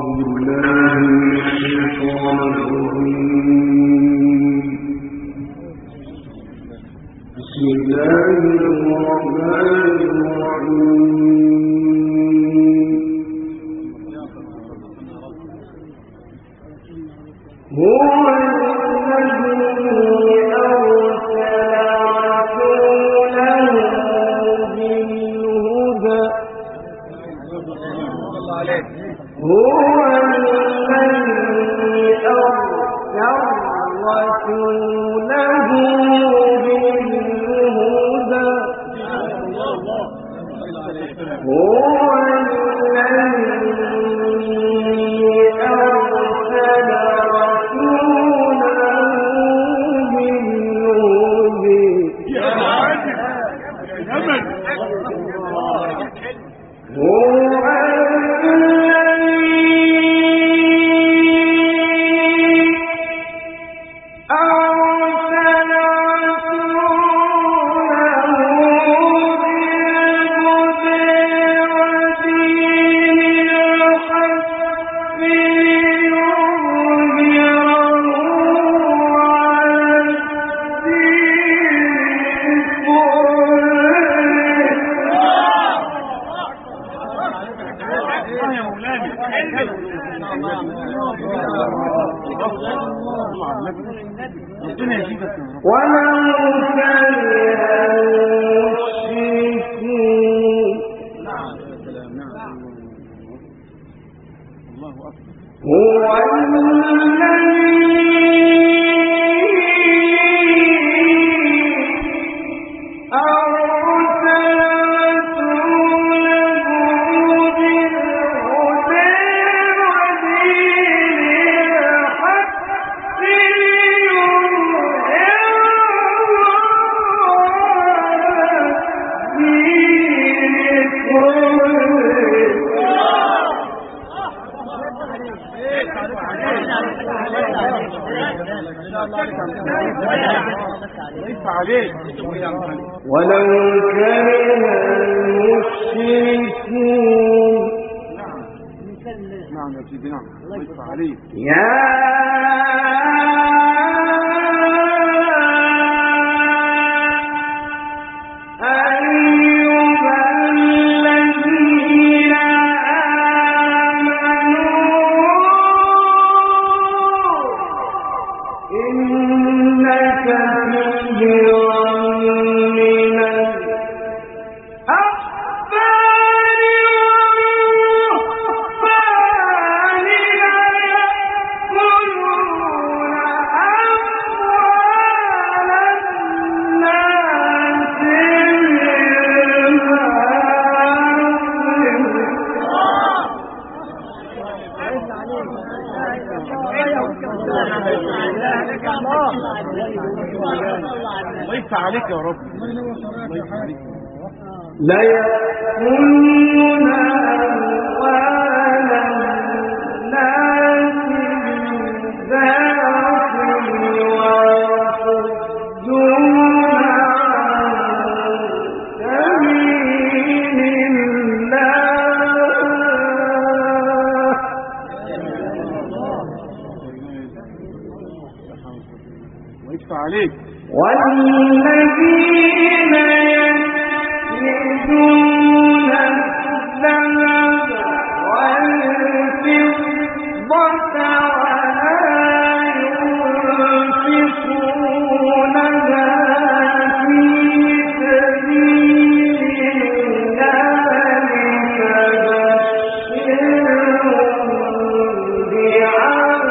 ليس عليك يا رب لا يأكلون أموال الناس بالباطل ويصدون عن سبيل الله ويدفع عليك والذين يكنزون الذهب والفضة ولا ينفقونها في سبيل الله فبشرهم بعذاب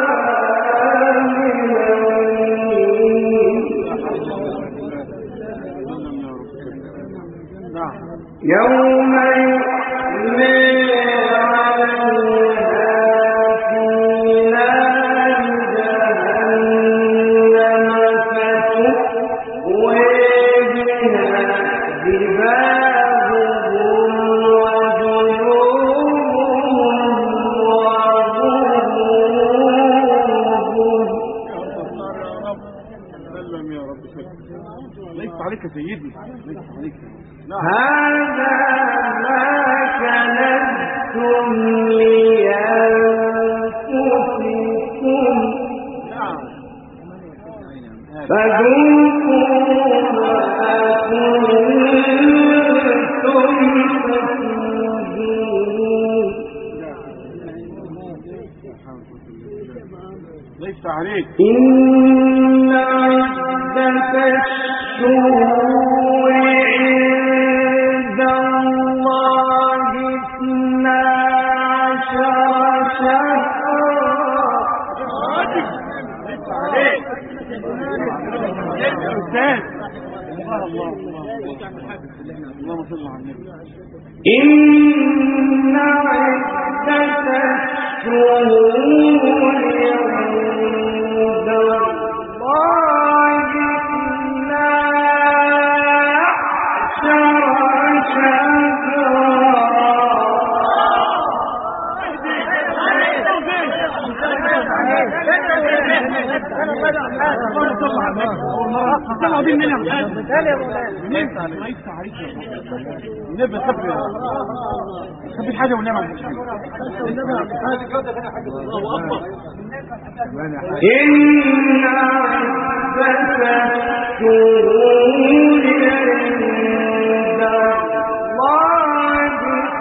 يوم يحمى عليها في نار جهنم فتكوى بها جباههم وجنوبهم سلم يا رب سلم. ليس عليك يا سيدي ليس عليك. هذا ما كنتم لأنفسكم ليس عليك. إن عدة الشهور عند الله 12 شهرا. ليس عليك. أستاذ الله اللهم صل على النبي. إن عدة الشهور عند الله 12 ليس عليك. النبي صبر خبي حاجة والنبي مش حاجة. إن عدة الشهور عند الله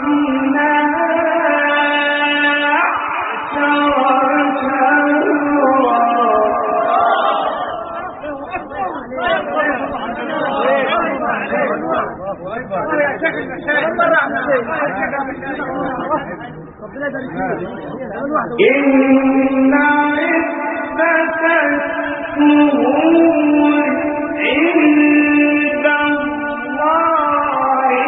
12 إن عدة الشهور عند الله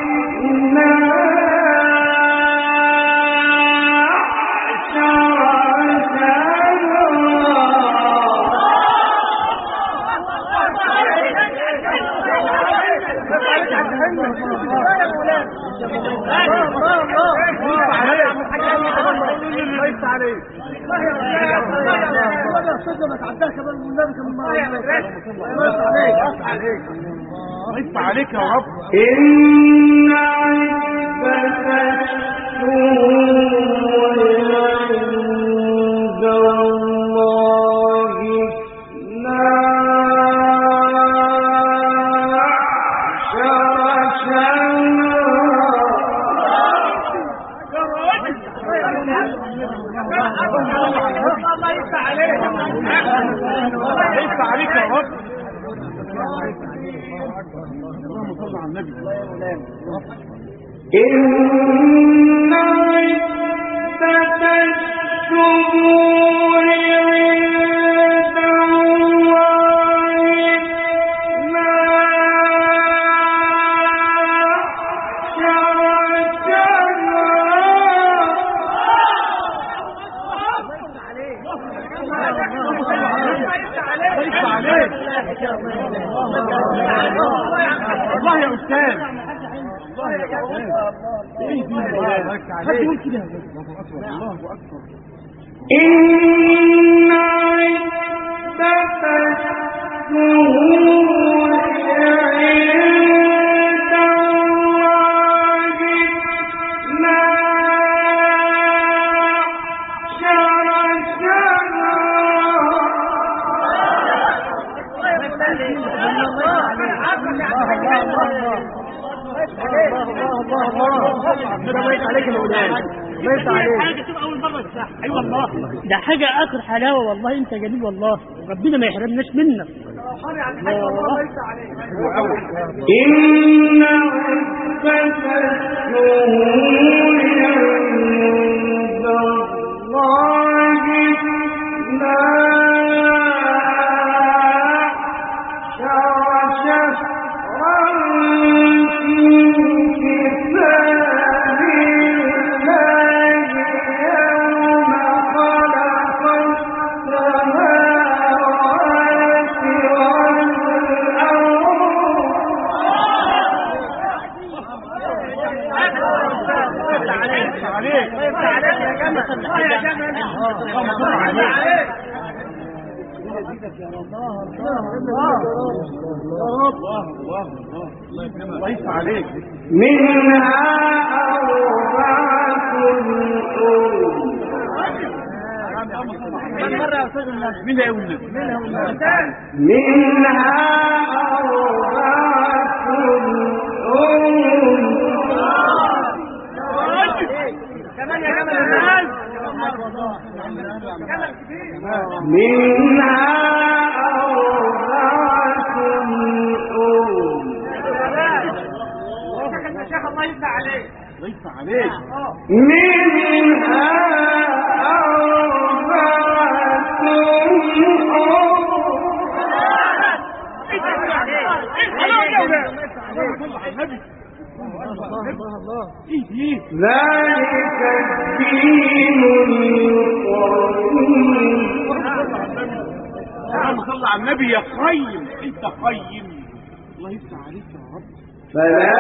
12 ليس عليك يا رب. إن عدة الشهور عند الله 12 ليس عليك يا رب. اللهم صل على النبي. إن عدة الشهور عند الله 12 الله يا أستاذ. الله يا أستاذ. الله أكبر. إن عدة الشهور عند الله 12 ده حاجة آخر حلاوة والله. أنت جميل والله، ربنا ما يحرمناش منك. إن عدة الشهور عند الله 12 شهرا في كتاب الله يوم خلق السماوات ليس عليك. منها أربعة حرم مرة يا أستاذ الناس مين هيقول النبي؟ منها كمان يا جمل الناس منها شيخ الله يفتح عليك الله يفتح عليك منها ذلك الدين اللهم صل على النبي يا قيم انت قيم الله يفتح عليك يا رب فلا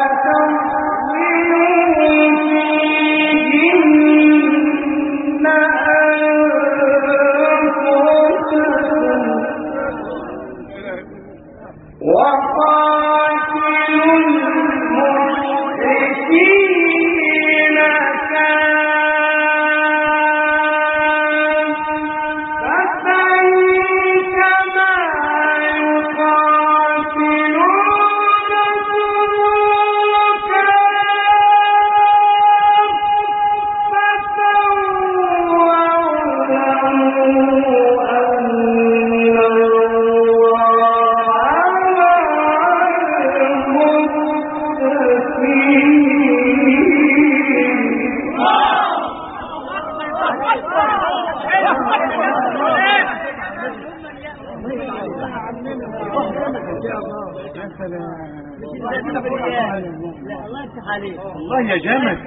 الله يا جامد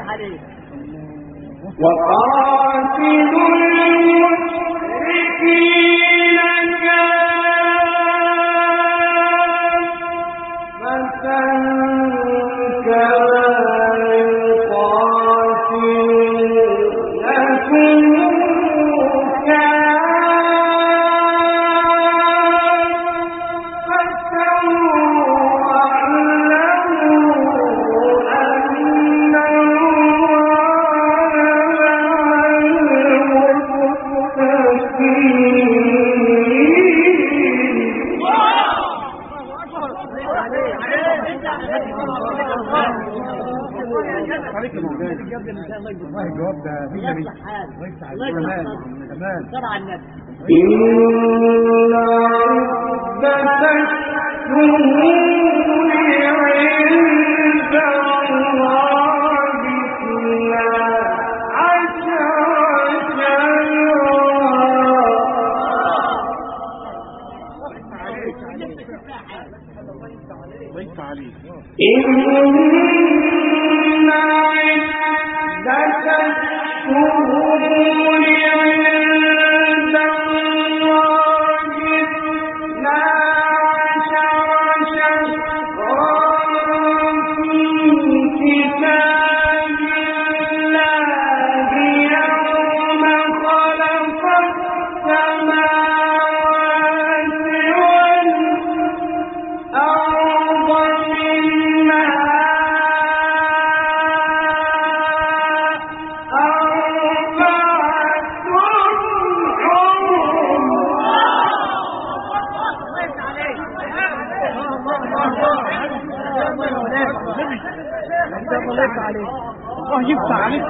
وقاتلوا المشركين كافة كما الجواب ده مين اللي تمام شرع النبي إن عدة الشهور عند الله اثنا عشر شهرا إن عدة الشهور عند الله اثنا عشر شهرا في كتاب الله يوم خلق السماوات والأرض منها الله يفتح عليك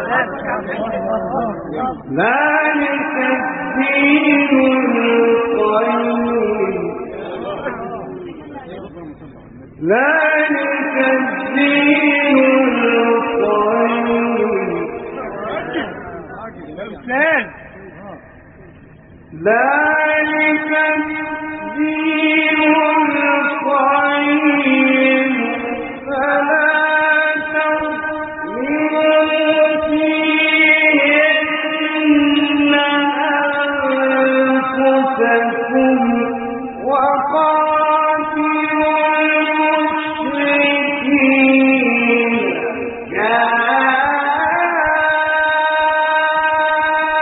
ذلك الدين القيم ذلك الدين القيم ذلك الدين القيم فلا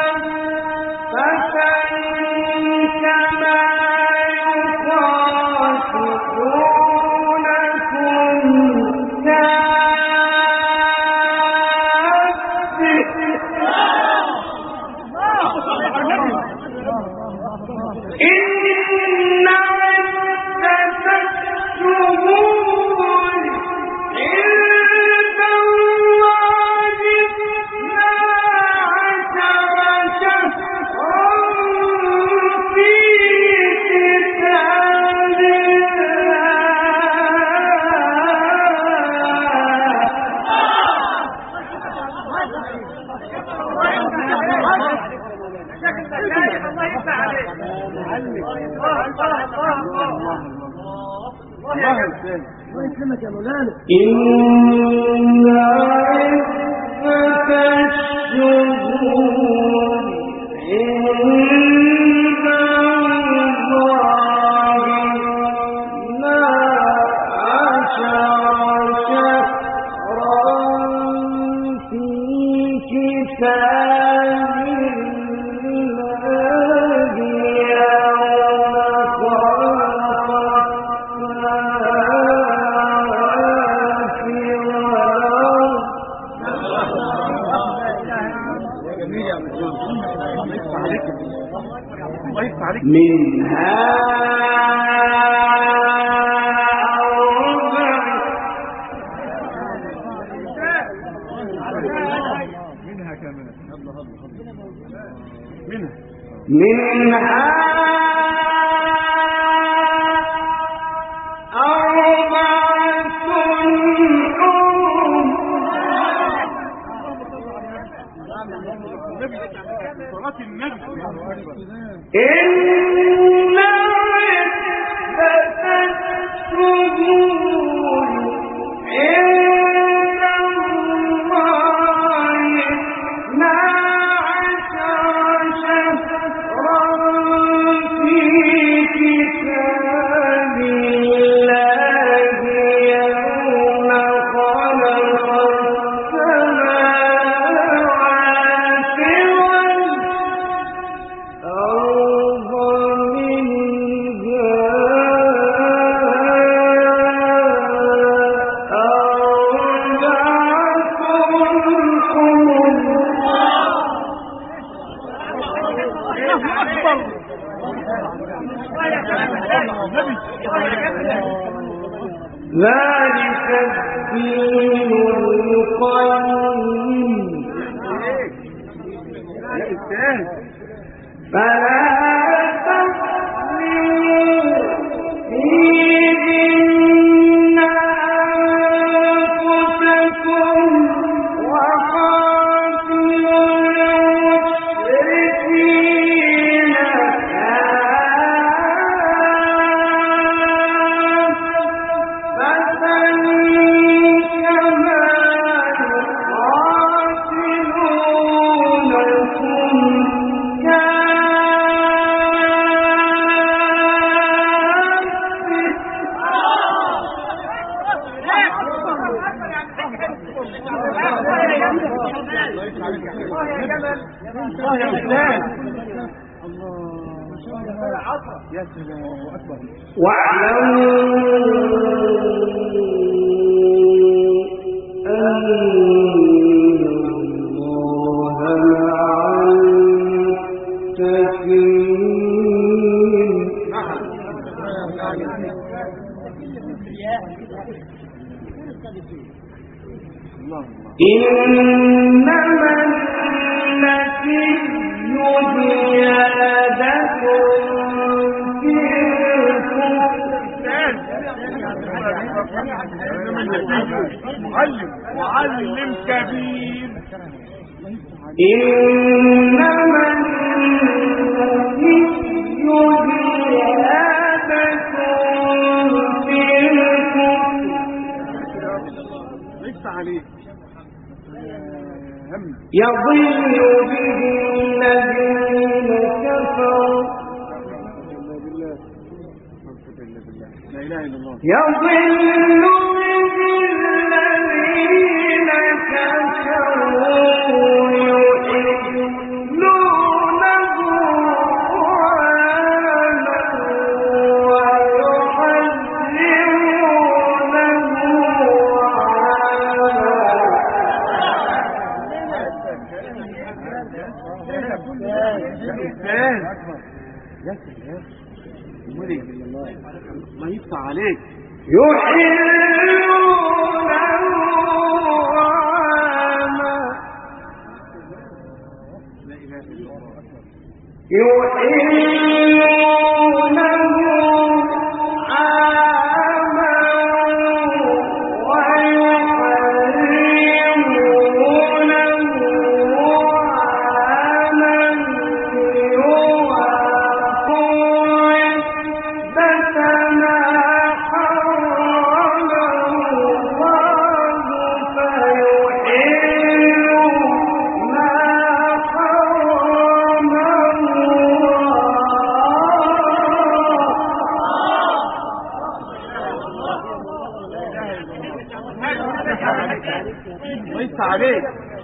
كما يقاتلونكم يكرمك يا مولانا. إن عدة الشهور عند الله 12 شهرا في كتاب الله يوم منها ذلك الدين القيم فلا تظلموا فيهن أنفسكم وقاتلوا المشركين يا سلام أكبر. واعلموا أن الله مع المتقين. إنما التي زيادة معلم كبير. إنما النبي زيادة في الكفر ليس عليك يضل به الذين كفروا لا إله إلا الله. يضل به الذين كفروا يحلونه عاما يا سلام. الله يفتح عليك. يحلونه عاما ويحرمونه عاما يفتح عليك.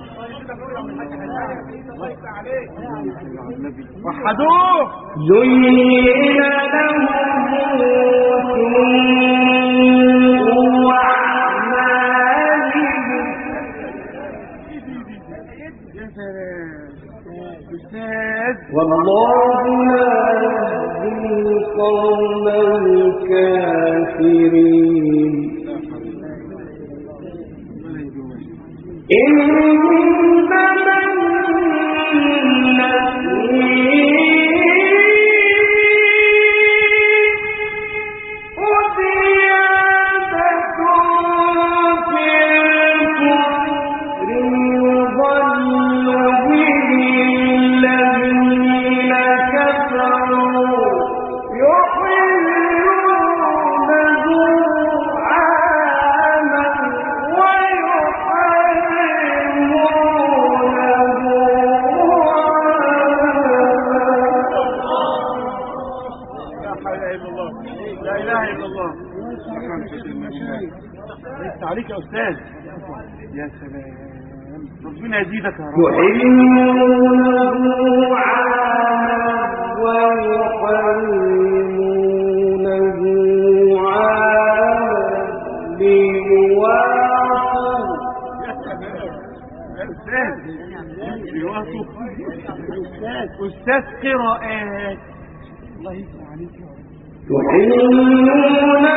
وحدوه. زين لهم سوء أعمالهم. يا سلام أستاذ. والله لا يهدي القوم الكافرين. إنما عليك يا أستاذ. يا سلام ربنا يزيدك يا رب. يحلونه عاما ويحرمونه عاما ليواطوا. يا سلام يا أستاذ ليواطوا. أستاذ قراءات. الله يسمع عليك يا رب. يحلونه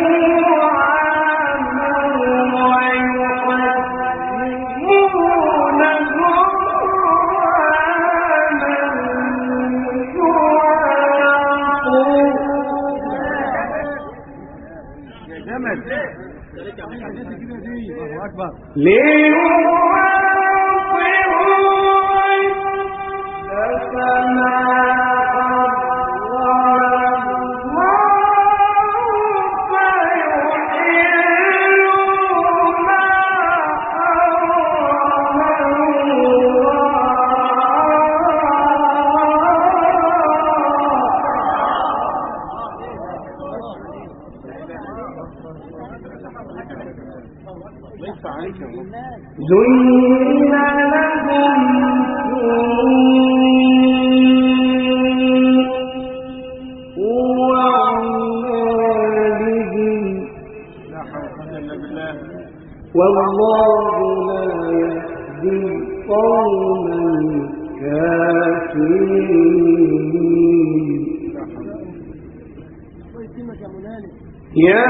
زين لهم سوء أعمالهم. والله لا يهدي القوم الكافرين. يا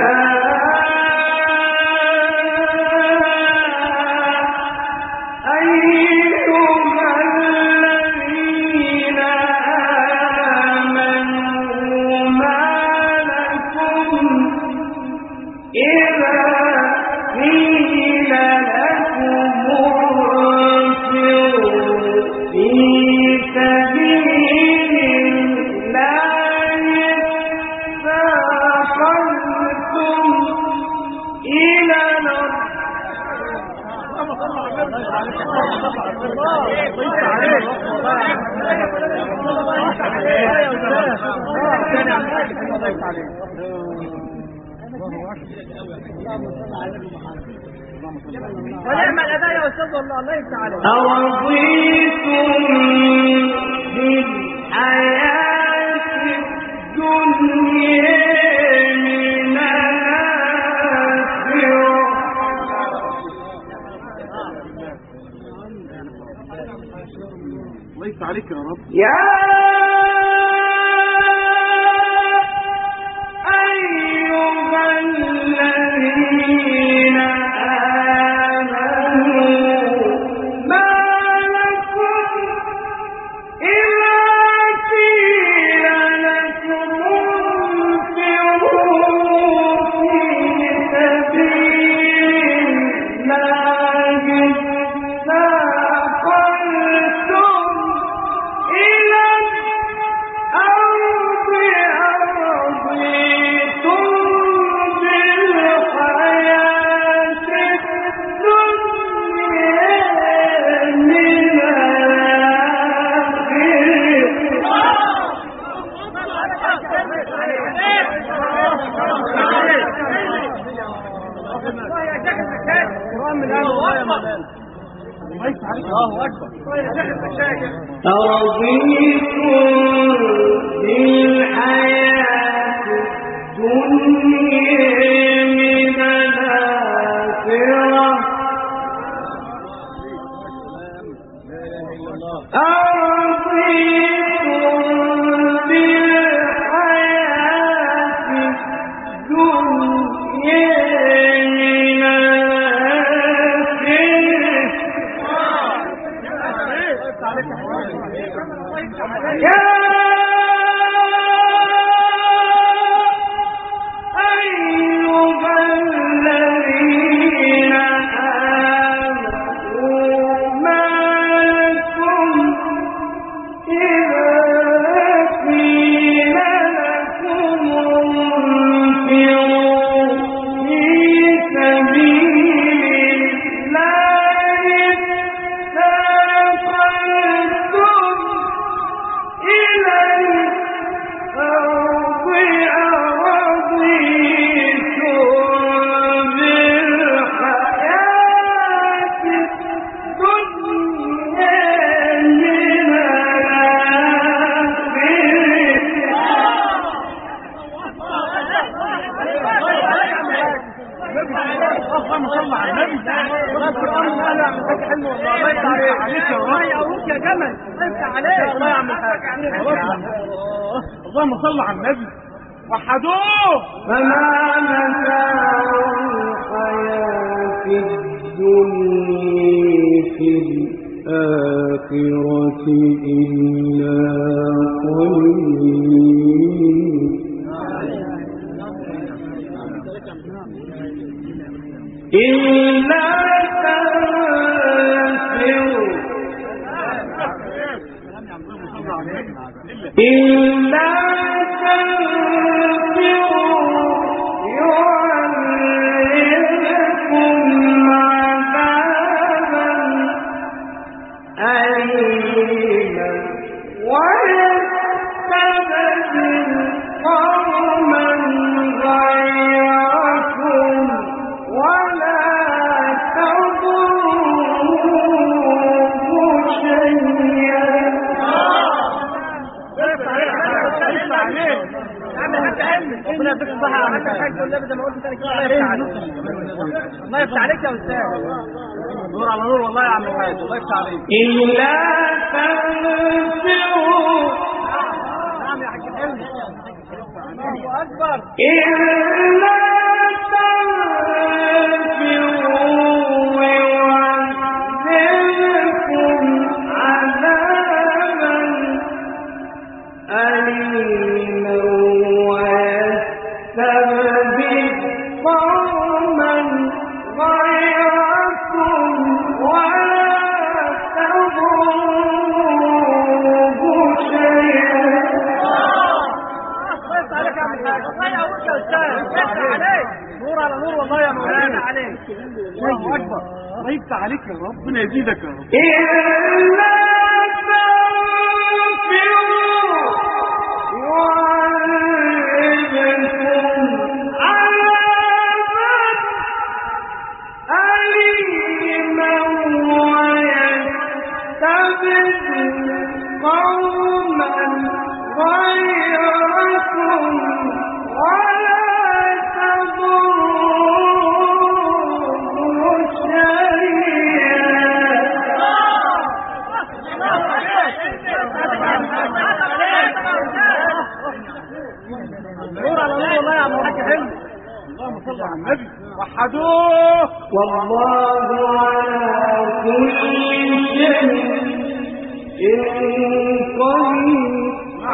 ونعم الأداء يا أستاذ والله. الله يفتح عليك. أرضيتم بالحياة الدنيا من الآخرة. الله يفتح عليك يا رب. يا الله اكبر. أرضيتم بالحياة الدنيا من الآخرة اللهم صل على النبي وحدوه. فما متاع الحياة الدنيا في الآخرة إلا قليل. إلا تنفروا إلا يعذبكم عذابا أليما ويستبدل قوما غيركم ولا تضروه شيئا. ربنا يفتح الصحة على الحاج والنبي زي ما قلت ثاني كده. الله يفتح عليك يا استاذ. نور على نور والله يا عم الحاج. الله يفتح عليك. إلا تنفروا. نعم يا حاج حلمي. الله أكبر. إلا تنفروا يعذبكم عذابا أليما ويستبدل قوما غيركم ولا تضروه شيئا. الله يفتح عليك يا عم الحاج. الله يقويك يا استاذ. يفتح عليك. نور على نور والله يا مولانا عليك. الله أكبر. الله يفتح عليك يا رب. ربنا يزيدك يا رب. إلا وحدوه. والله على كل شيء قدير.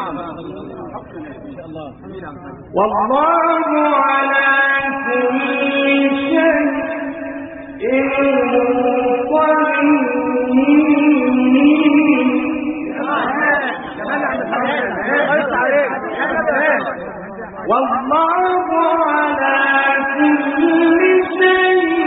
والله على كل شيء قدير. والله على كل شيء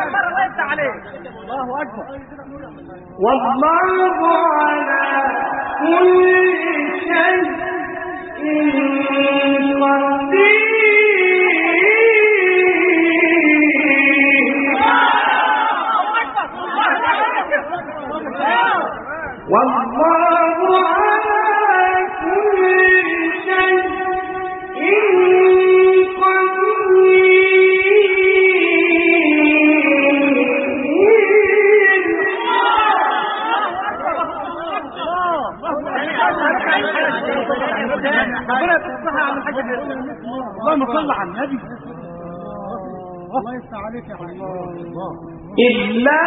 الله أكبر. والله على اللهم صل على النبي. الله يفتح عليك يا حبيبي. إلا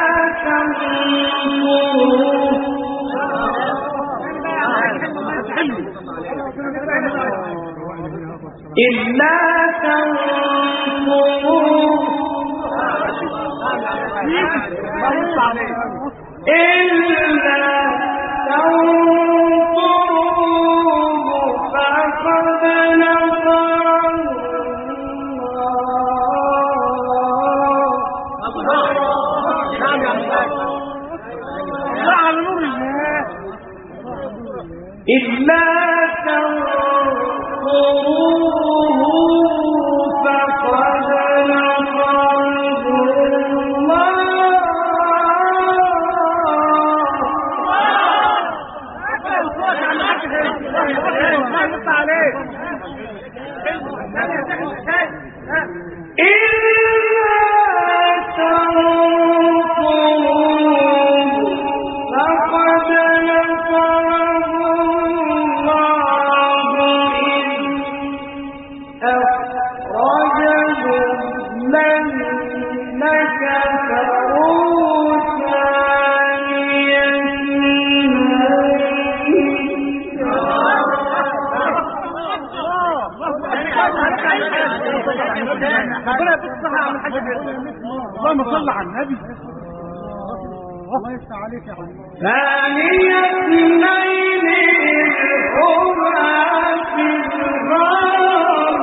اللهم صل على النبي. الله يفتح عليك يا حبيبي. ثاني اثنين هما في الغار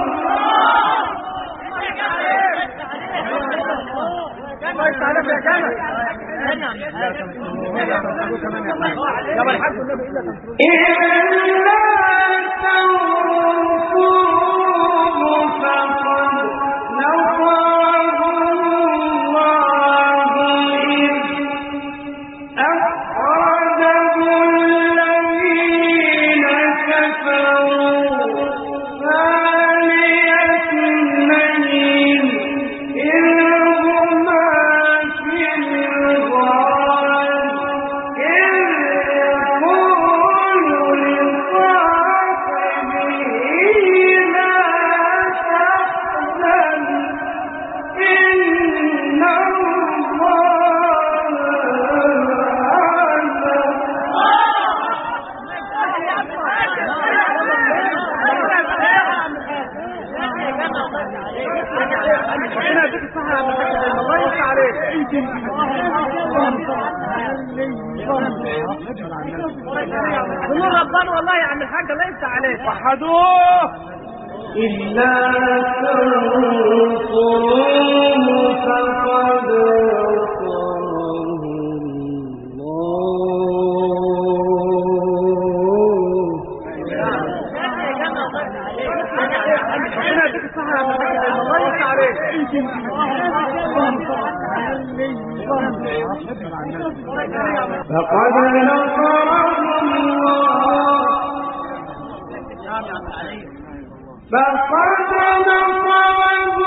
الله يفتح عليك يا جمال. يا الحمد لله إلا بنور ربنا والله يا عم الحاج. الله يفتح عليك. وحدوه. إلا تنصروه فقد نصره الله يفتح عليك. فقد نصره الله. فقد نصره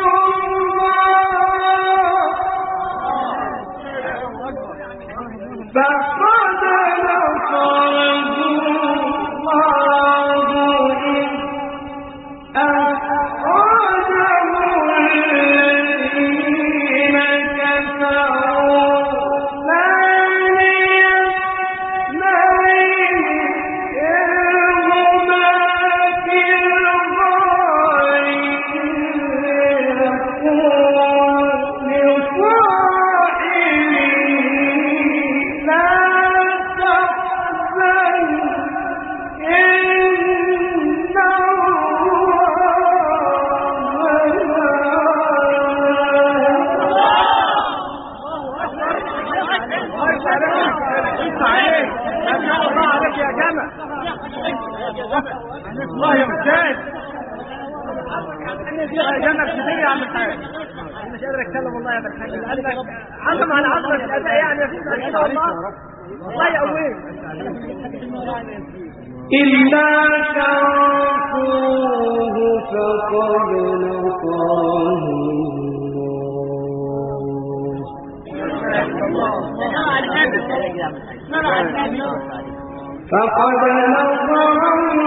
الله. فقد نصره الله إذ أخرجه الذين كفروا جنبك كتير يا عم الحاج. انا مش قادر اتكلم والله يا ابو الحاج. عظم على عظمه الاداء يعني مفيش كده والله. والله يقويك. إلا تنصروه فقد نصره الله. فقد نصره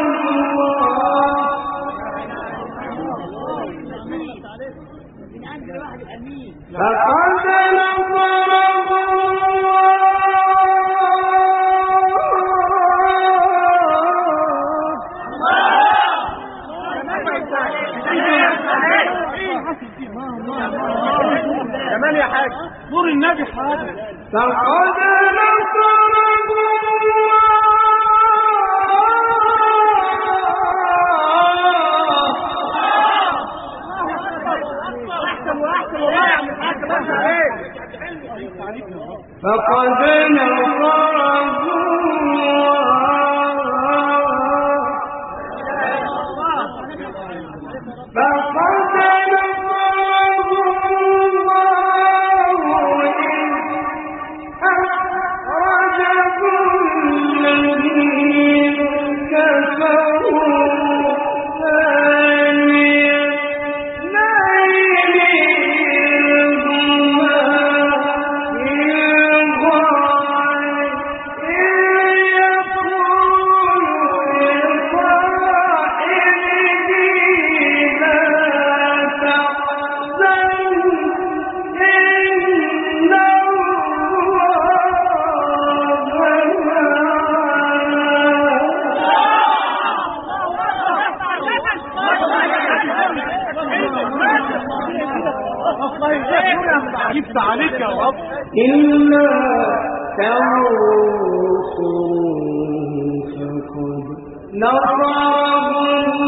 كمان يا حاج نور النبي حاضر. فقد نصره فقد نصره جبت عليك يا رب. إلا تنصروه فقد نصره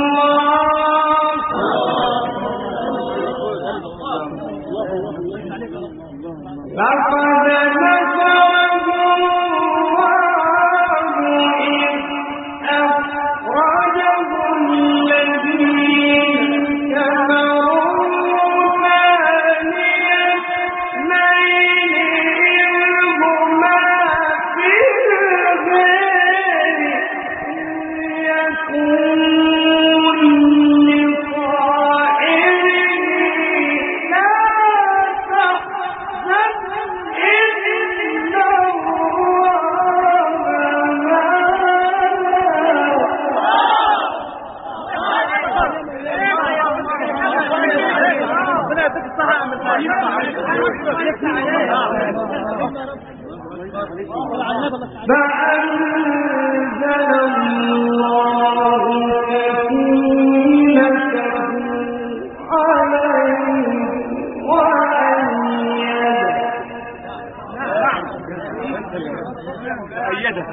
فأنزل الله سكينته عليه أيده.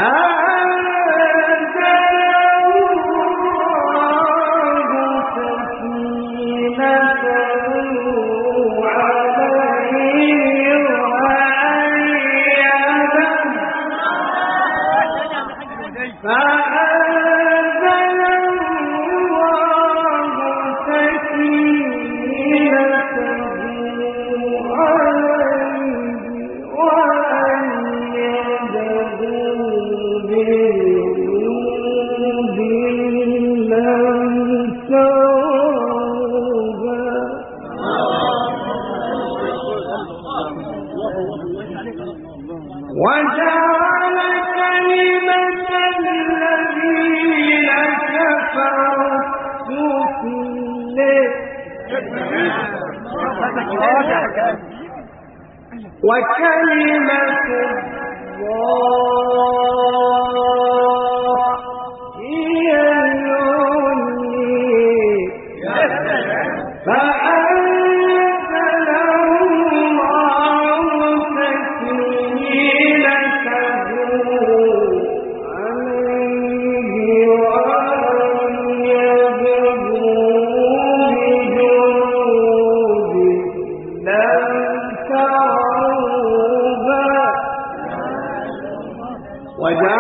وجعل كلمة الذين كفروا السفلى وكلمة الله هي العليا فأنزل الله سكينته عليه وأيده بجنود لم تروها وجعل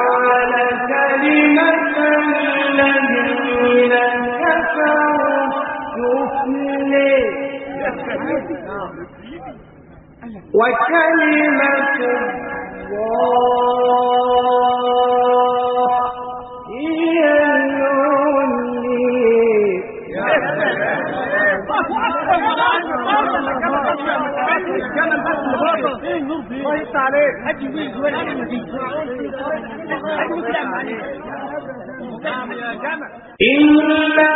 وكلمة الله هي إلا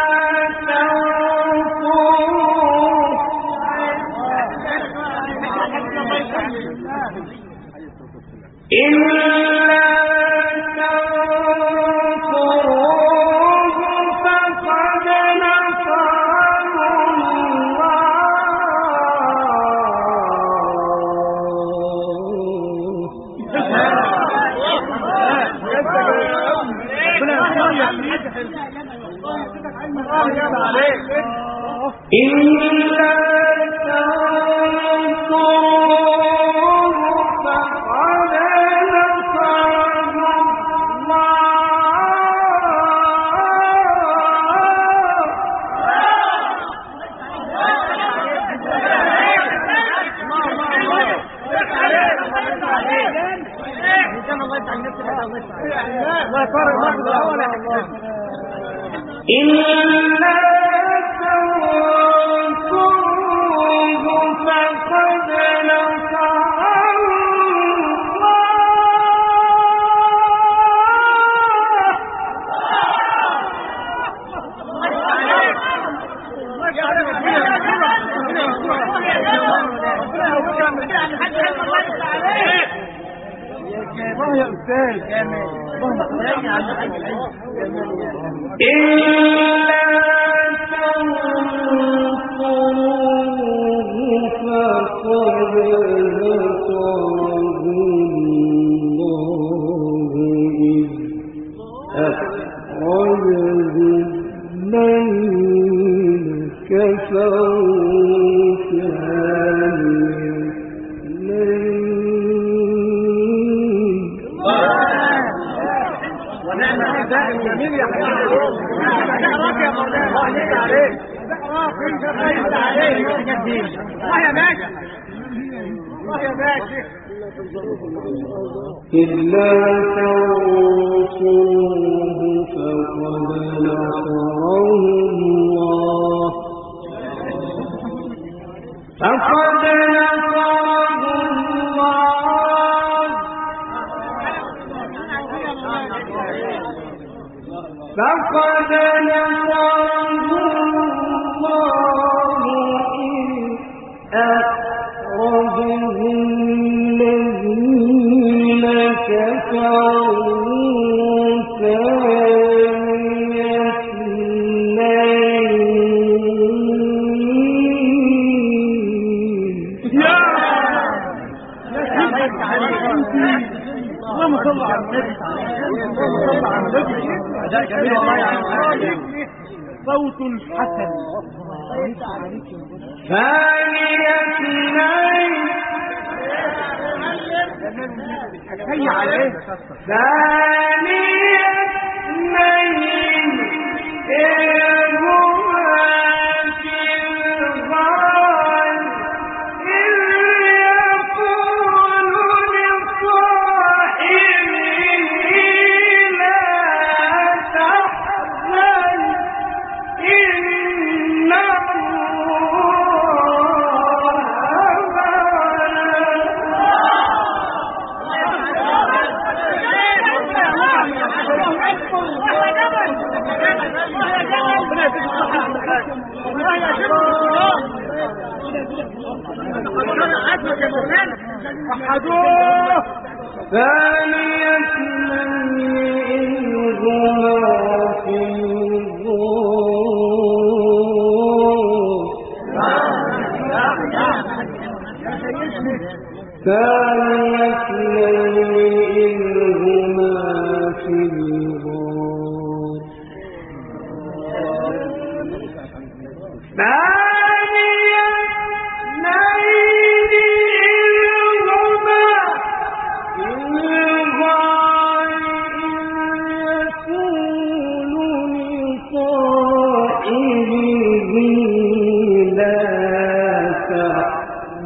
صوت حسن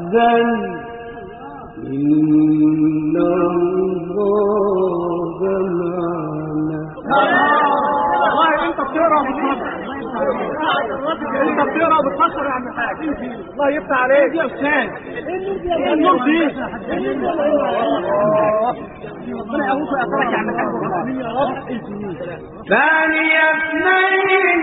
إن الله معنا. والله انت بتقرا وبتفكر، انت بتقرا وبتفكر يا عم الحاج. الله يفتح عليك يا استاذ. النور دي ربنا يقويك ويأثرك يا عم الحاج. يا رب. ثاني اثنين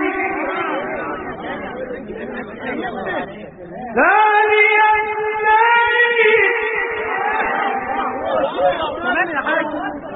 كمان يا حاج.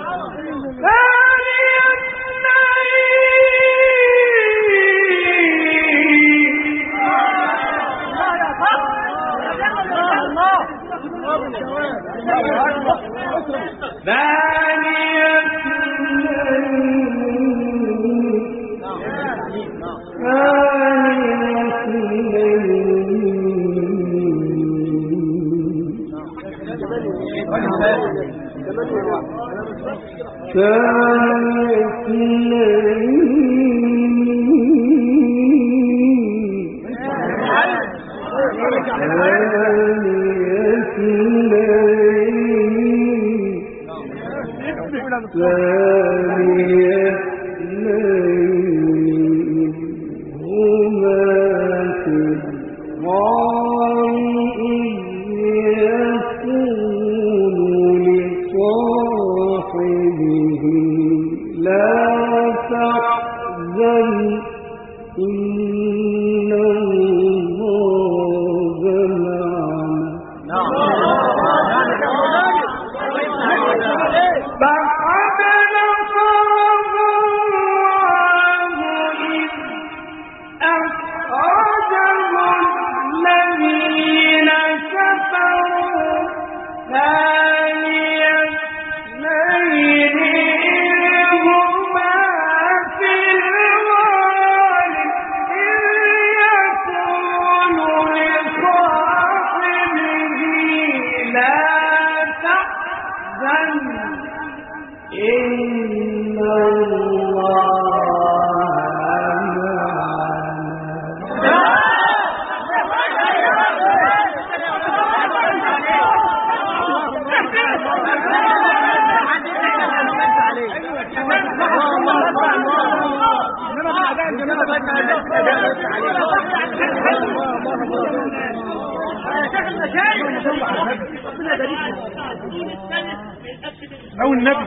او النبي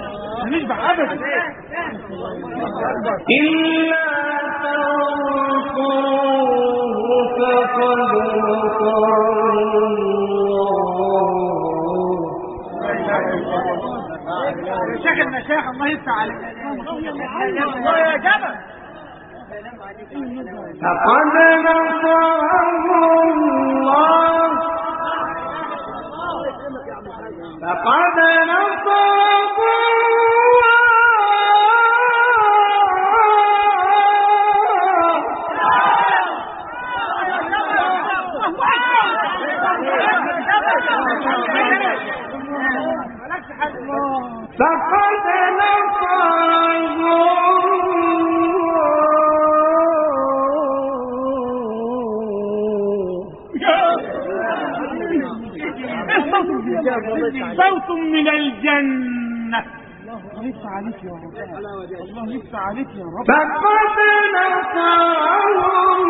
هنشبع ابدا إلا تنصروه فقد شيخ المشايخ الله يفتح عليك. الله يا جبل. فقد نصره الله فقد نصره فقد صوت من الجنة. الله يفتح عليك يا رب. الله يفتح عليك يا رب. فقد نصره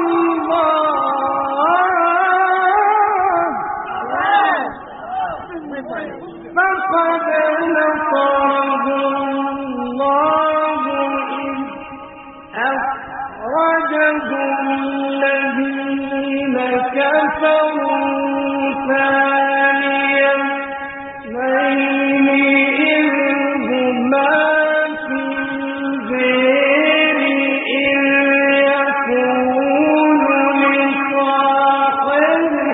فقد نصره الله إذ أخرجه الذين كفروا ثاني اثنين إذ هما في الغار إذ يقول لصاحبه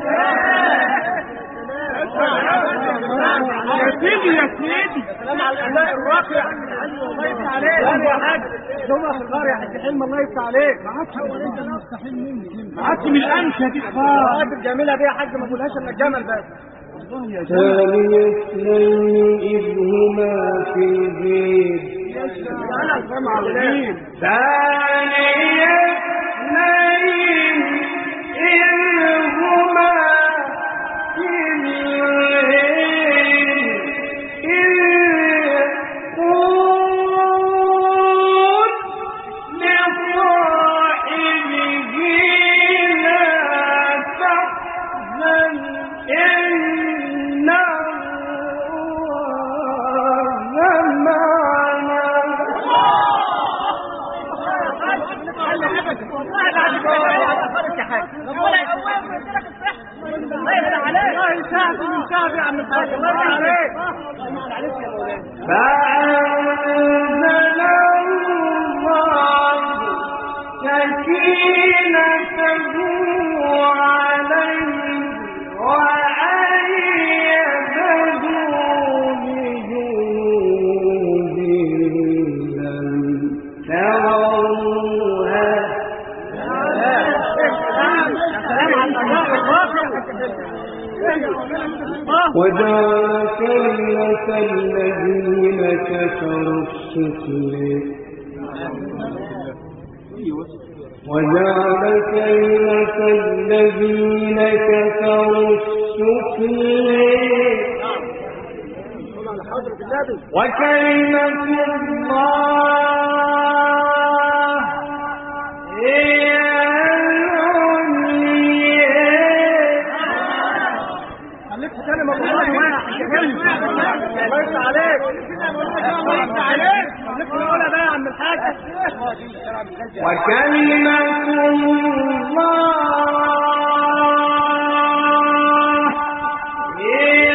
يا سيدي يا سيدي سلام على الأداء الراقع. الله يفتح عليك يا حاج. ثم في الغار يا حاج حلم. الله يفتح عليك. ما عادش من الانشا دي خالص. الجميله دي يا حاج ما تقولهاش الا الجمل بس. ثاني اثنين إذ هما في البيت ثاني اثنين إذ هما الكهف يا عم الحاج الله يفتح عليك. الله عليك يا مولانا. فأنزل الله سكينته عليه وأيده بجنود لم تروها وجعل كلمة الذين كفروا السفلى وجعل كلمة الذين كفروا السفلى وكلمة الله هي كلمة الله الله يفتح عليك. الله يفتح عليك. خليك نقولها بقى يا عم الحاج. وكلمة الله هي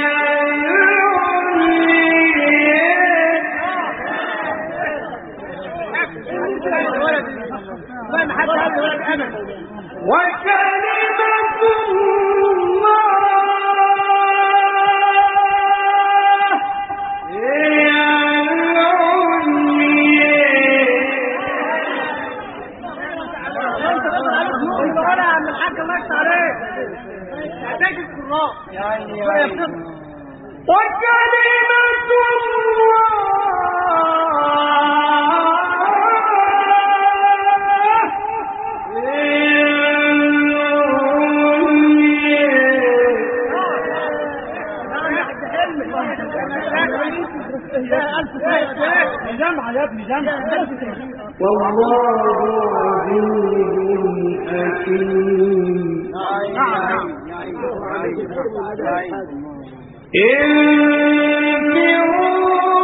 والله عزيز حكيم. انفروا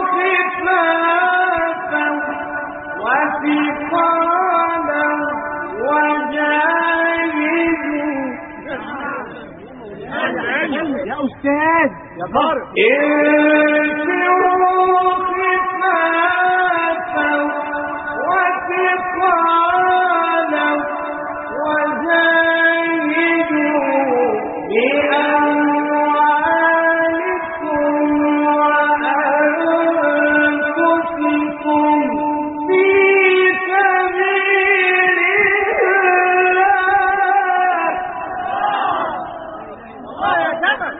خفافا وثقالا وجاهدوا يا أستاذ يا طارق. انفروا خفافا وثقالا وجاهدوا بأموالكم وأنفسكم في سبيل الله يا جبل.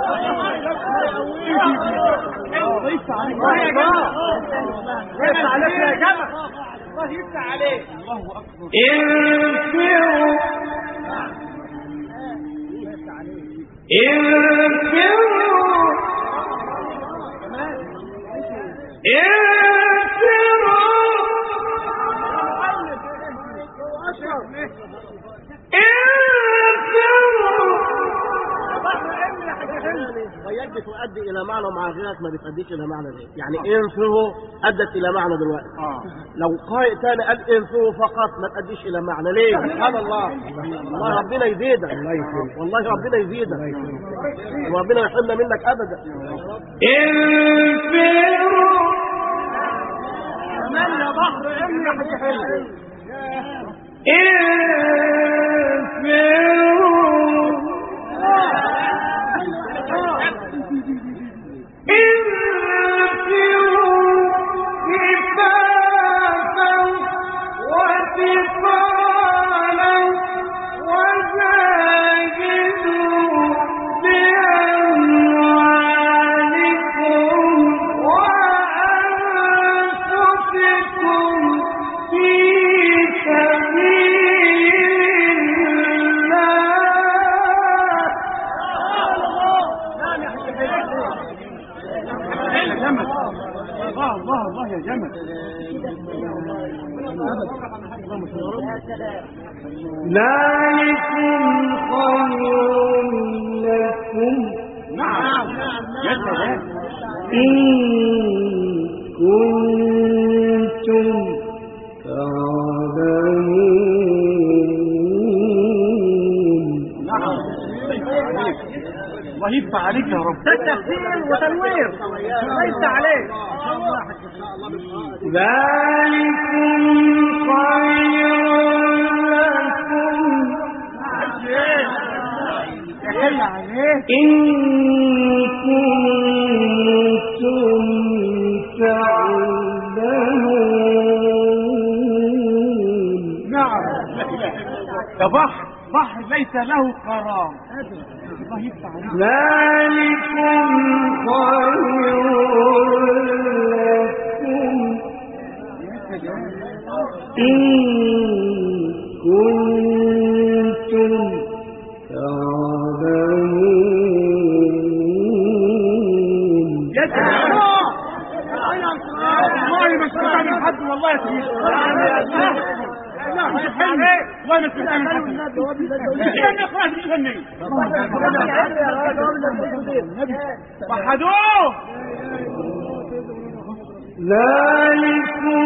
الله يفتح عليك يا جبل. الله يفتح عليك. الله أكبر. انفروا غيرت تؤدي الى معنى ومع غيرك ما بتؤديش الى معنى ليه؟ يعني انفروا ادت الى معنى دلوقتي. لو قارئ تاني قال انفروا فقط ما تؤديش الى معنى ليه؟ سبحان الله. والله ربنا يزيدك. والله ربنا يزيدك. وربنا يحرمنا منك ابدا. انفروا كمان يا بحر امي يا حاج حلو. الله يا جمل. ذلكم خير لكم. نعم يا سلام. إن كنتم تعلمون. الله يفتح عليك يا رب. ده تفسير وتنوير ليس عليك. ذلكم خير لكم إن كنتم تعلمون. نعم. ده بحر ليس له قرار. الله يفتح عليك. ذلكم خير لكم إن كنتم تعلمون. يا سلام والله ما سمعت من حد والله يا سيدي. والله ما سمعت من حد. استنى خلاص استنى. وحدوه. ذلكم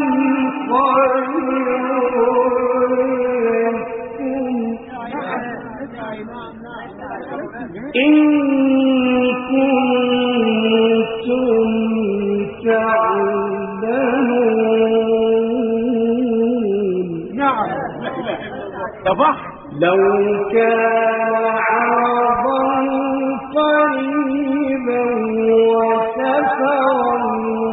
خير إن كنتم تعلمون. نعم. ده بحر لو كان عرضا قريبا وسفرا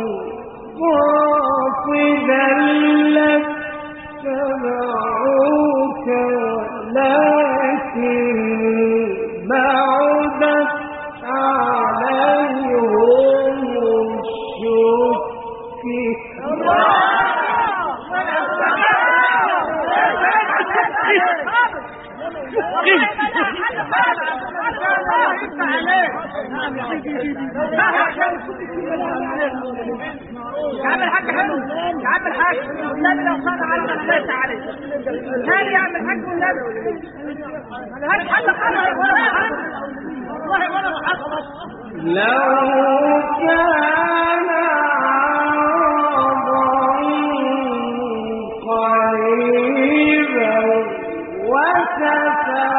قاصدا لاتبعوك ولكن بعدت عليهم الشقة. يا عم الحاج حلو يا عم الحاج والنبي لو صار على انا ليس عليه ثاني يا عم الحاج والنبي ملهاش حل خالص والله ولا خلاص. لو كان عرضا قريبا وسفرا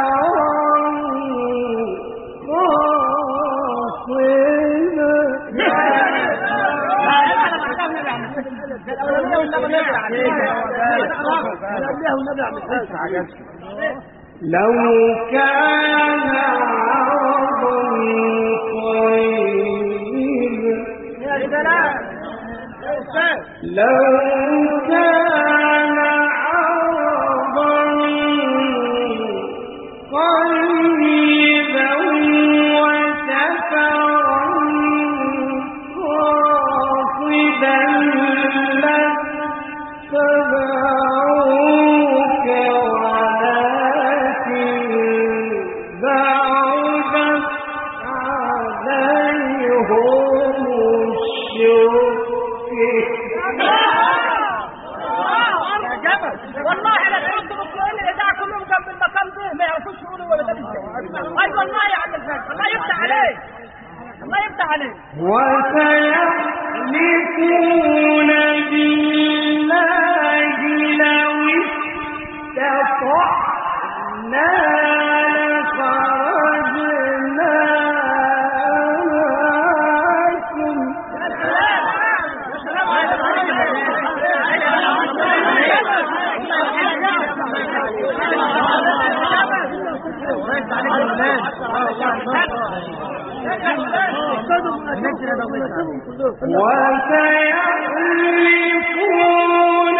لو كان عرضا قريبا لو كان عرضا قريبا وسفرا قاصدا لاتبعوك ولكن بعدت عليهم الشقة. والله لا تردوا بالسؤال الاذاعه كلهم جنب المقام ده ما يعرفوش يقولوا ولا ده. اي والله يا عم الحاج الله يفتح عليك الله يفتح عليك. وسيحلفون بالله لو استطعنا لخرجنا معكم. وسيحلفون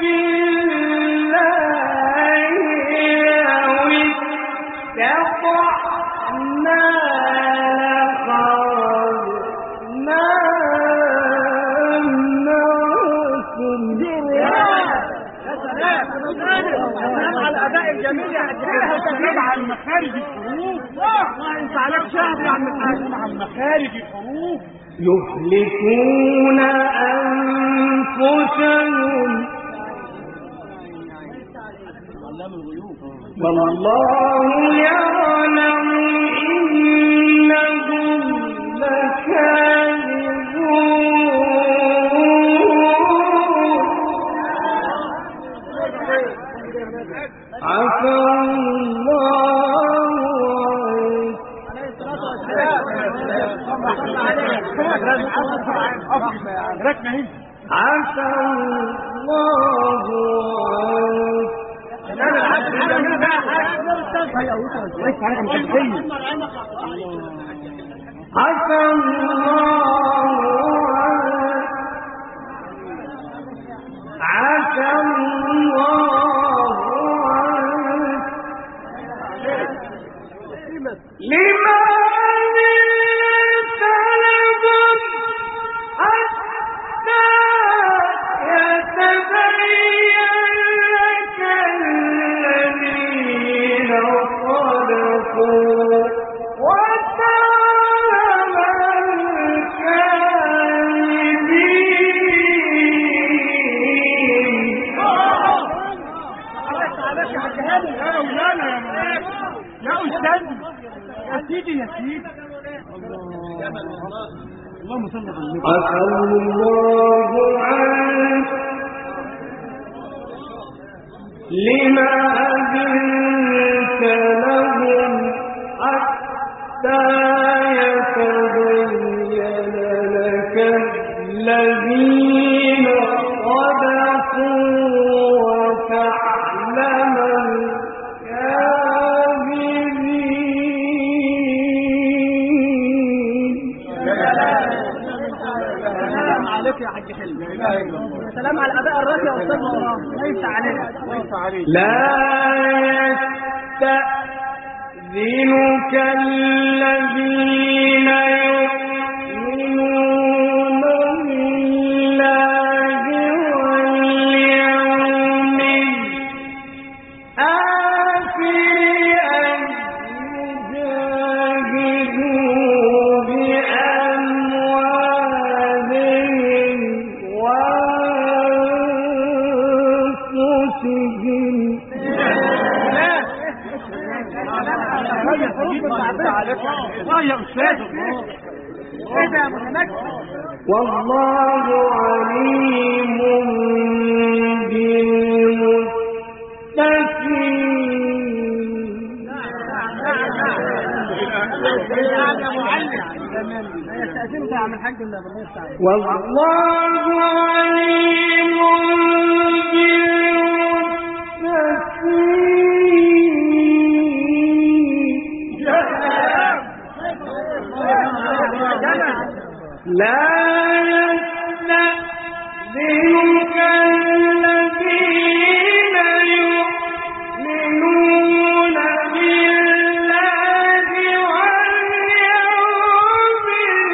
بالله لو استطعنا لخرجنا معكم. على الاداء الجميل يا حاج على مخارج الحروف. انت عليك شهر يا عم الحاج على مخارج الحروف. يهلكون أنفسهم والله يعلم إنهم لكاذبون. عفى الله عنك. ركنه هنا. عفى الله عفى اللهم صل على النبي. عفى الله عنك لما أذنت لهم حتى يتبين لك الذين صدقوا وتعلم يا حاج حلمي. سلام على الاباء الراقيه يا استاذ مروان. ليس علينا لا يستأذنك الذين يؤمنون بالله واليوم الآخر أن يجاهدوا بأموالهم وأنفسهم. والله عليم بالمتقين. والله عليم لا يستأذنك الذين يؤمنون بالله واليوم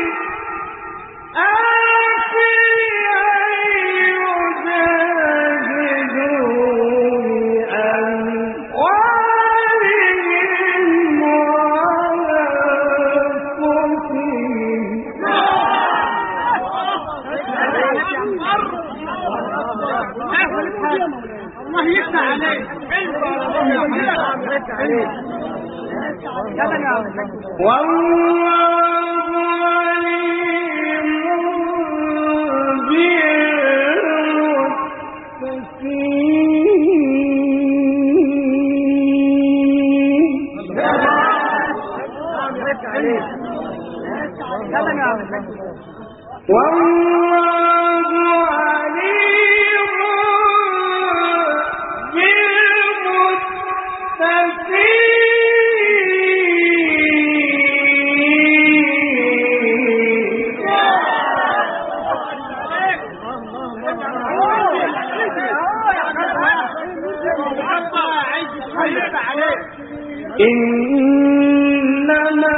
الآخر أن يجاهدوا بأموالهم الله يفتح عليك. والله عليم بالمتقين. والله عليم إنما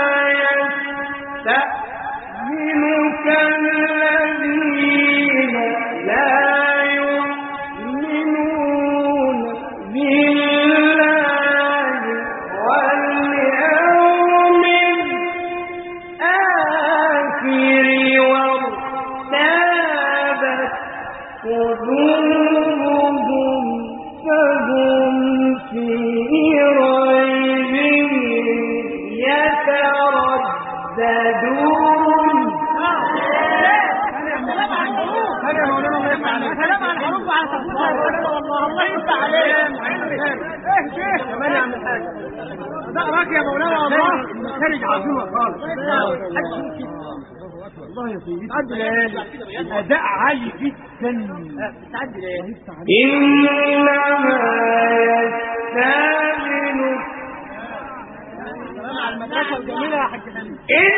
يستأذنك الذين لا يؤمنون بالله واليوم الآخر وارتابت قلوبهم فهم في ريبهم يترددون. سلام على الحروف وعلى تفصيل. الله يفتح عليك. ايه شيخ كمان يعمل حاجه. ده راك يا مولانا والله خارج عظيمه خالص. والله يا سيدي تعدي ليه؟ الأداء عالي جدا. تعدي ليه؟ إنما يستعمل مع المدرسة الجميلة يا حاج حميد. إنما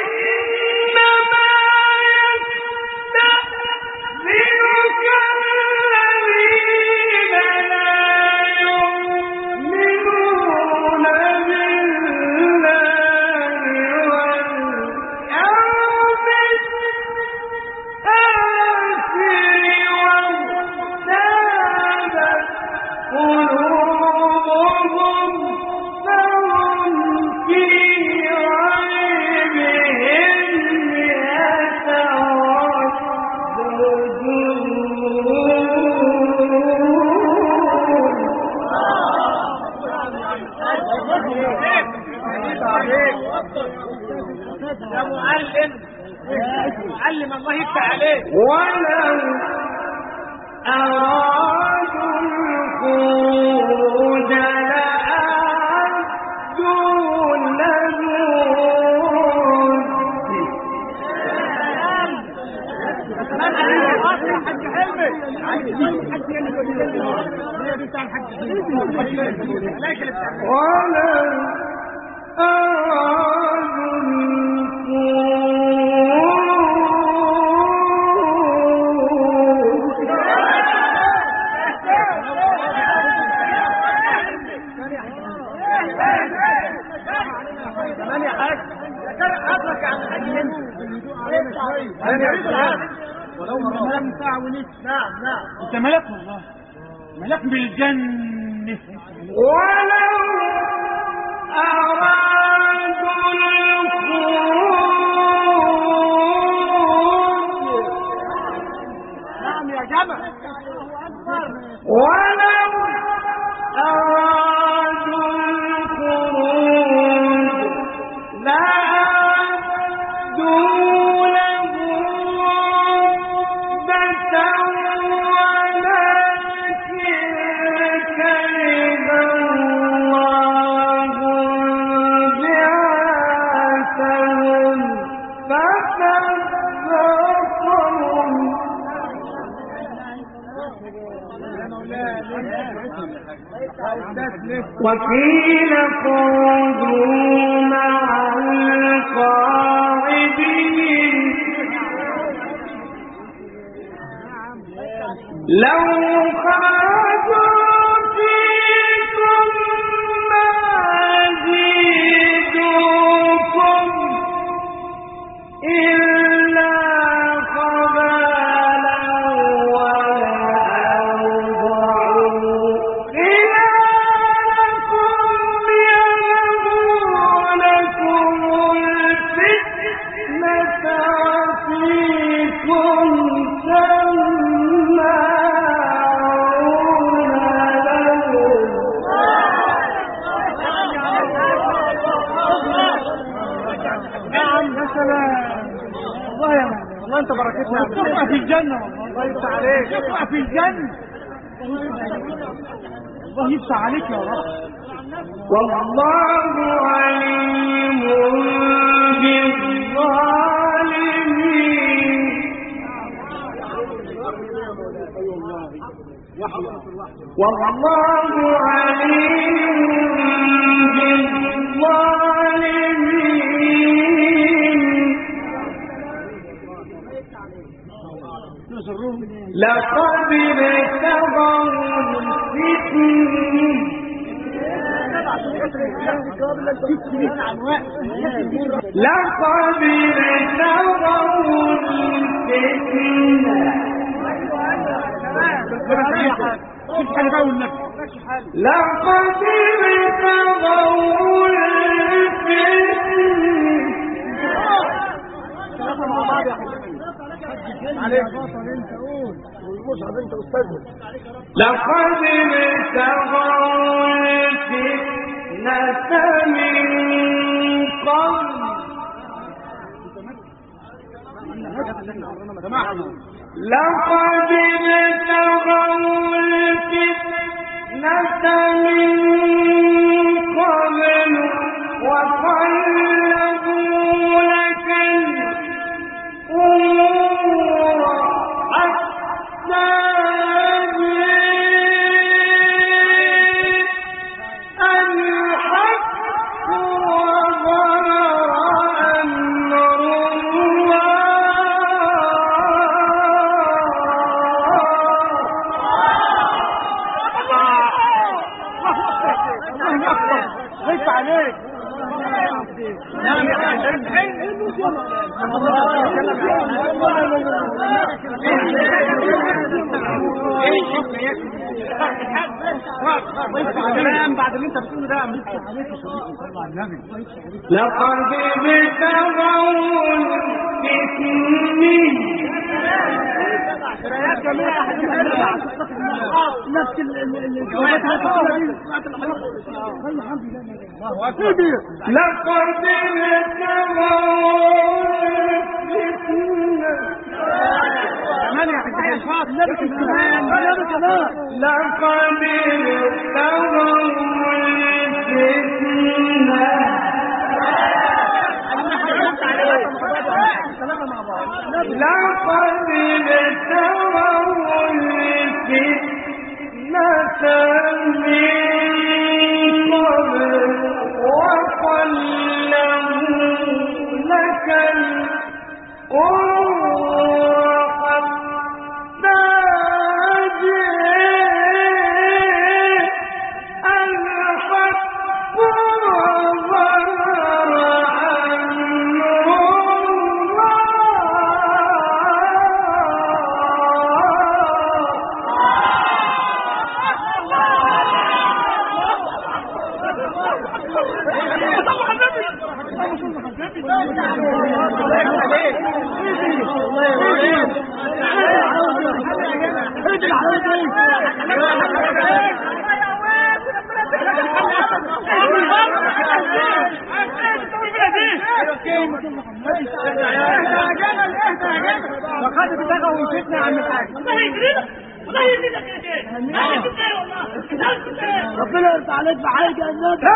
يا معلم الله يفتح عليك. ولو أرادوا الخروج لأعدوا له ولو مرة ساعة ونص. نعم انت ملك والله، ملك بالجنة. ولو أرادوا الخروج. نعم يا جمع. ولو أرادوا الخروج لأعدوا له عدة ولكن كره الله بعاثهم فثبطهم. وقيل اقعدوا مع القاعدين. لو خرجوا فيكم ما زيدوكم إلا خبالا وأوضعوا خلالكم يبغونكم الفتنة وفيكم سماعون لهم. نعم يا سلام. والله يا معلم، والله انت بركتنا. تقع في الجنة والله. الله يفتح عليك. تقع في الجنة. الله يفتح عليك يا رب. والله عليم بالظالمين. والله عليم بالظالمين. لقد ابتغوا الفتنة. لقد ابتغوا الفتنة. لقد ابتغوا لقد ابتغوا الفتنة من قبل. لقد ابتغوا الفتنة من قبل وقلبوا لك الأمور نعم يا كلام بعد اللي انت بتقوله ده لقد ابتغوا نفس الجوابات لقد ربنا يرضى عليك بحاجة يا النبي.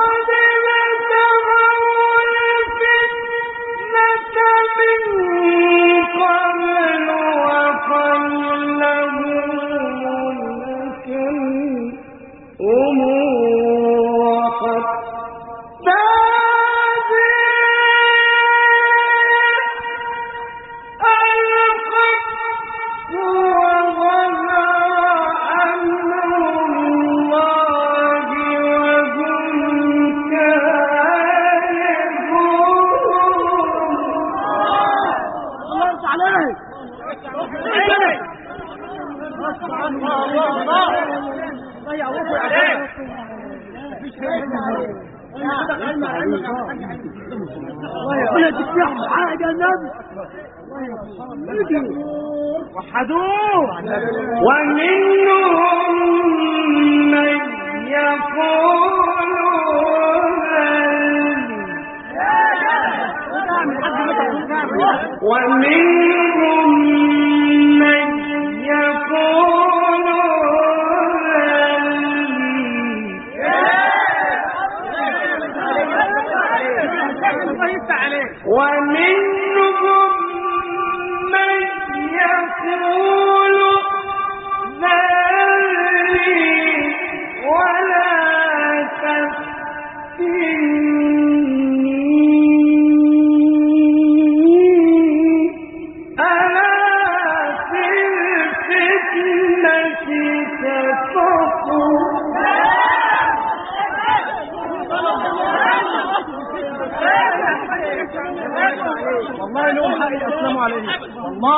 ربنا تفتح حاجة يا النبي. وحدوه. ومنهم من يقول ومنهم من يقول ومنهم من يقول ذري ولا تفتني ألا في الفتنة سقطوا والله لهم حق يسلموا عليه والله.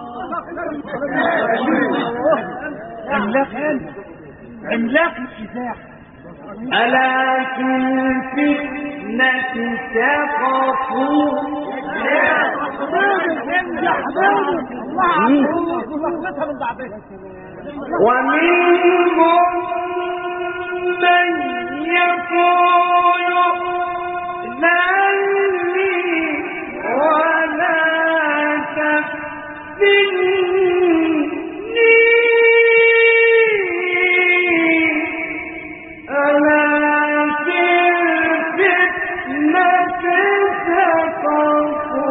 عملاق الكفاح. ألا في الفتنة سقطوا ومنهم من يقول ذرني ولا تفتني ألا في الفتنة سقطوا.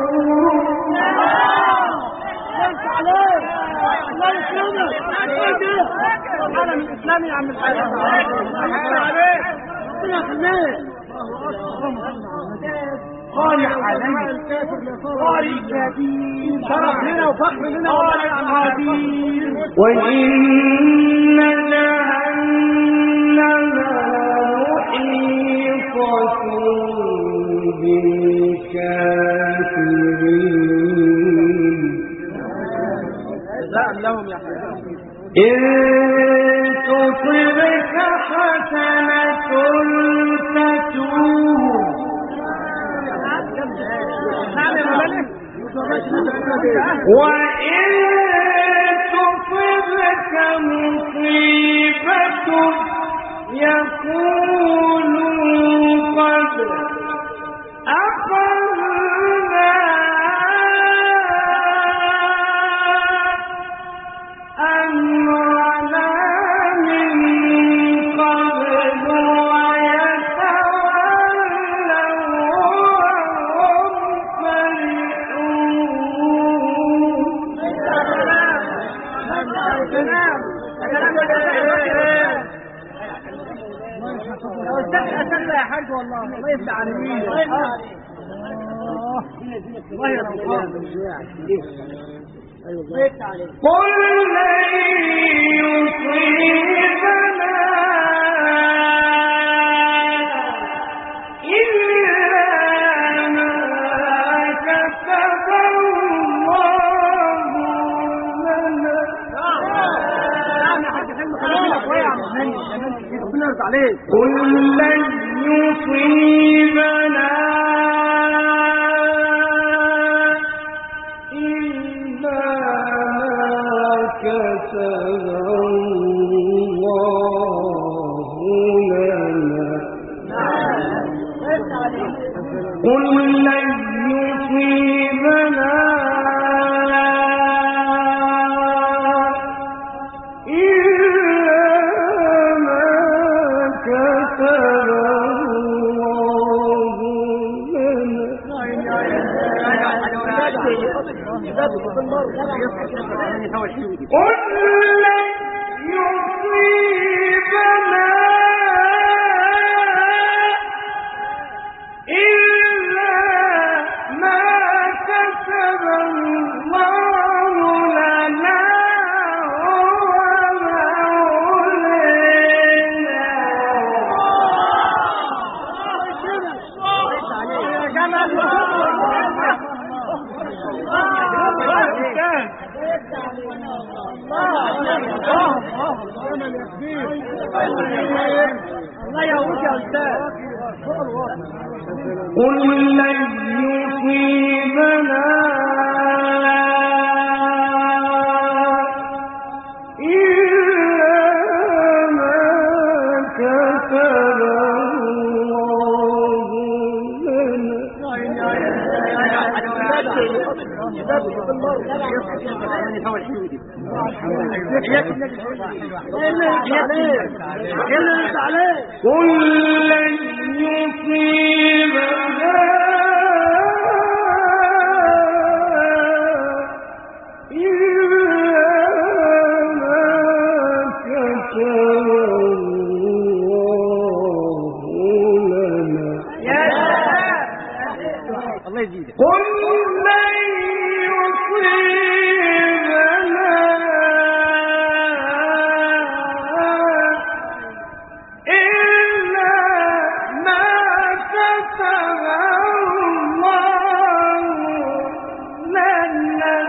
الله يسلمك. العالم الإسلامي يا عم الحاج. ربنا يخليك. قاري علينا قاري كبير شرف لنا وفخر لنا والله يا عم كبير. وإن جهنم محيطة إن تصبك حسنة تسوء وإن تصبك مصيبة يقولوا قد أخذنا أمرنا من قبل ويتولوا وهم أسأل يا حاج والله الله يفتح عليك الله يرحمه قل لن يصيبنا إلا ما كتب الله لنا قل لن يصيبنا إلا ما كتب الله لنا قل لن يصيبنا قل لن يصيبنا إلا ما كتب الله لنا الله يهوك يا أستاذ قل لن يصيبنا إلا ما كتب الله قل لن يصيبنا إلا ما كتب الله لنا الله يزيدك قل لن يصيبنا إلا ما كتب الله لنا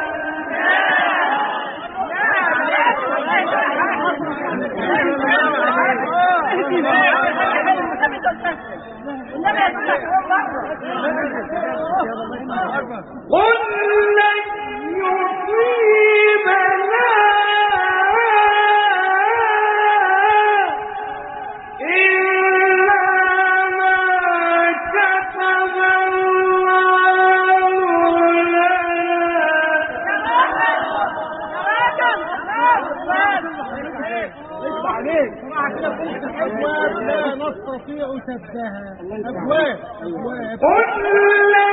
قل لن يصيبنا إلا ما كتب الله أبواب لا نستطيع سدها أبواب قل لن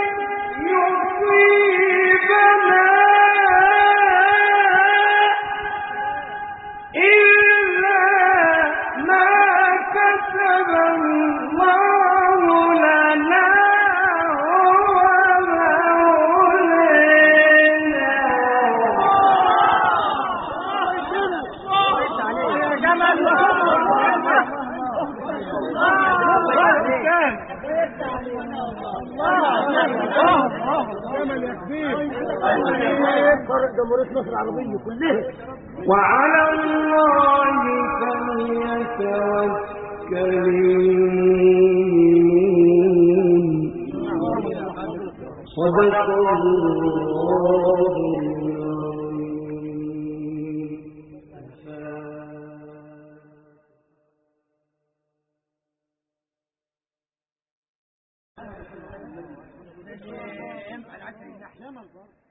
يصيبنا إلا ما كتب الله لنا الله جمل يا كبير. فرق جمهورية مصر العربية كلها. وعلى الله فليتوكل المؤمنون. صدق الله العظيم.